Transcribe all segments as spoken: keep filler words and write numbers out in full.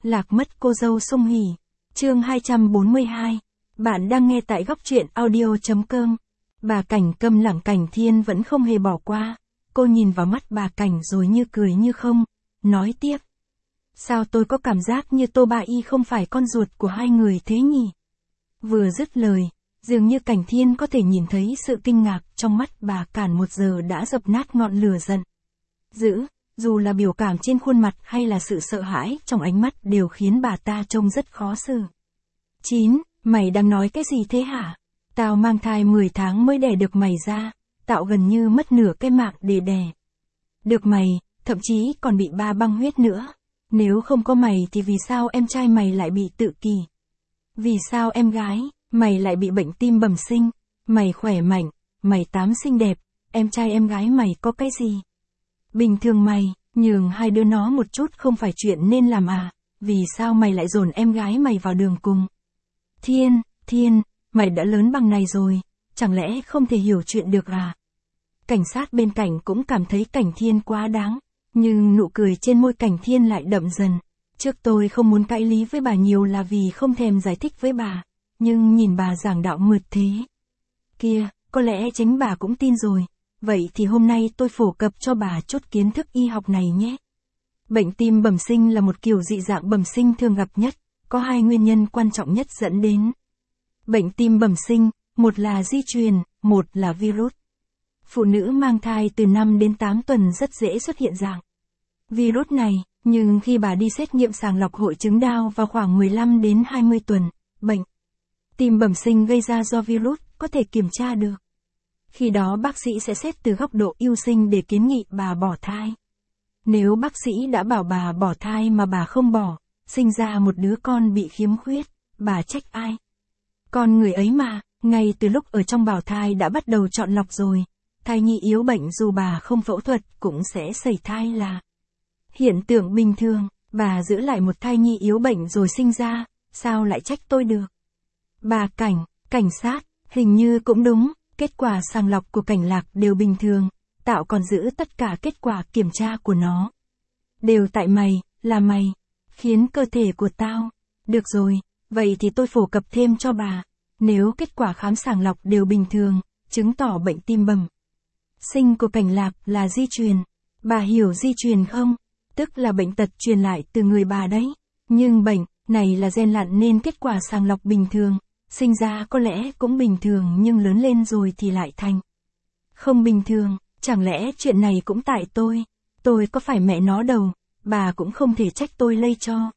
Lạc mất cô dâu Sung Hỉ. Chương hai trăm bốn mươi hai. Bạn đang nghe tại góc truyện audio.com. Bà Cảnh câm lặng, Cảnh Thiên vẫn không hề bỏ qua. Cô nhìn vào mắt bà Cảnh rồi như cười như không, nói tiếp. Sao tôi có cảm giác như Tô Ba Y không phải con ruột của hai người thế nhỉ? Vừa dứt lời, dường như Cảnh Thiên có thể nhìn thấy sự kinh ngạc trong mắt bà Cản một giờ đã dập nát ngọn lửa giận dữ, dù là biểu cảm trên khuôn mặt hay là sự sợ hãi trong ánh mắt đều khiến bà ta trông rất khó xử. Chín, mày đang nói cái gì thế hả? Tao mang thai mười tháng mới đẻ được mày ra, tạo gần như mất nửa cái mạng để đẻ được mày, thậm chí còn bị ba băng huyết nữa. Nếu không có mày thì vì sao em trai mày lại bị tự kỷ? Vì sao em gái mày lại bị bệnh tim bẩm sinh? Mày khỏe mạnh, mày tám xinh đẹp, em trai em gái mày có cái gì? Bình thường mày, nhường hai đứa nó một chút không phải chuyện nên làm à? Vì sao mày lại dồn em gái mày vào đường cùng? Thiên, Thiên, mày đã lớn bằng này rồi, chẳng lẽ không thể hiểu chuyện được à? Cảnh sát bên cạnh cũng cảm thấy Cảnh Thiên quá đáng, nhưng nụ cười trên môi Cảnh Thiên lại đậm dần. Trước tôi không muốn cãi lý với bà nhiều là vì không thèm giải thích với bà, nhưng nhìn bà giảng đạo mượt thế kia, có lẽ chính bà cũng tin rồi. Vậy thì hôm nay tôi phổ cập cho bà chút kiến thức y học này nhé. Bệnh tim bẩm sinh là một kiểu dị dạng bẩm sinh thường gặp nhất, có hai nguyên nhân quan trọng nhất dẫn đến bệnh tim bẩm sinh, một là di truyền, một là virus. Phụ nữ mang thai từ năm đến tám tuần rất dễ xuất hiện dạng virus này, nhưng khi bà đi xét nghiệm sàng lọc hội chứng Down vào khoảng mười lăm đến hai mươi tuần, bệnh tim bẩm sinh gây ra do virus có thể kiểm tra được. Khi đó bác sĩ sẽ xét từ góc độ ưu sinh để kiến nghị bà bỏ thai. Nếu bác sĩ đã bảo bà bỏ thai mà bà không bỏ, sinh ra một đứa con bị khiếm khuyết, bà trách ai? Con người ấy mà, ngay từ lúc ở trong bào thai đã bắt đầu chọn lọc rồi. Thai nhi yếu bệnh dù bà không phẫu thuật cũng sẽ sẩy thai là hiện tượng bình thường. Bà giữ lại một thai nhi yếu bệnh rồi sinh ra, sao lại trách tôi được? Bà Cảnh, cảnh sát, hình như cũng đúng. Kết quả sàng lọc của Cảnh Lạc đều bình thường, Tạo còn giữ tất cả kết quả kiểm tra của nó. Đều tại mày, là mày, khiến cơ thể của tao. Được rồi, vậy thì tôi phổ cập thêm cho bà. Nếu kết quả khám sàng lọc đều bình thường, chứng tỏ bệnh tim bẩm sinh của Cảnh Lạc là di truyền. Bà hiểu di truyền không? Tức là bệnh tật truyền lại từ người bà đấy. Nhưng bệnh này là gen lặn nên kết quả sàng lọc bình thường. Sinh ra có lẽ cũng bình thường nhưng lớn lên rồi thì lại thành không bình thường. Chẳng lẽ chuyện này cũng tại tôi? Tôi có phải mẹ nó đâu, bà cũng không thể trách tôi lây cho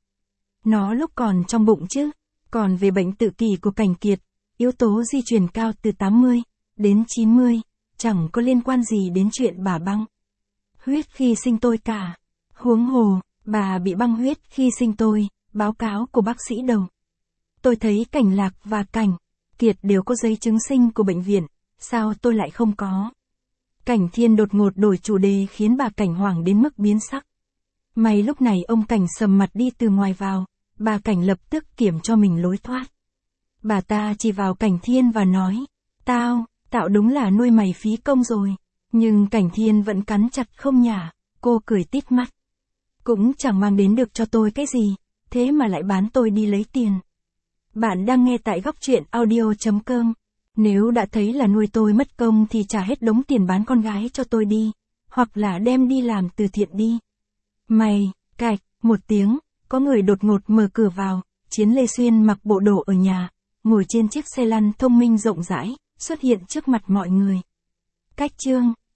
nó lúc còn trong bụng chứ. Còn về bệnh tự kỷ của Cảnh Kiệt, yếu tố di truyền cao từ tám mươi đến chín mươi, chẳng có liên quan gì đến chuyện bà băng huyết khi sinh tôi cả. Huống hồ, bà bị băng huyết khi sinh tôi, báo cáo của bác sĩ đâu. Tôi thấy Cảnh Lạc và Cảnh Kiệt đều có giấy chứng sinh của bệnh viện, sao tôi lại không có? Cảnh Thiên đột ngột đổi chủ đề khiến bà Cảnh hoảng đến mức biến sắc. May lúc này ông Cảnh sầm mặt đi từ ngoài vào, bà Cảnh lập tức kiểm cho mình lối thoát. Bà ta chỉ vào Cảnh Thiên và nói, tao, Tạo đúng là nuôi mày phí công rồi. Nhưng Cảnh Thiên vẫn cắn chặt không nhả, cô cười tít mắt. Cũng chẳng mang đến được cho tôi cái gì, thế mà lại bán tôi đi lấy tiền. Bạn đang nghe tại góc truyện audio.com. Nếu đã thấy là nuôi tôi mất công thì trả hết đống tiền bán con gái cho tôi đi, hoặc là đem đi làm từ thiện đi. Mày, cạch, một tiếng, có người đột ngột mở cửa vào, Chiến Lê Xuyên mặc bộ đồ ở nhà, ngồi trên chiếc xe lăn thông minh rộng rãi, xuất hiện trước mặt mọi người. Cách chương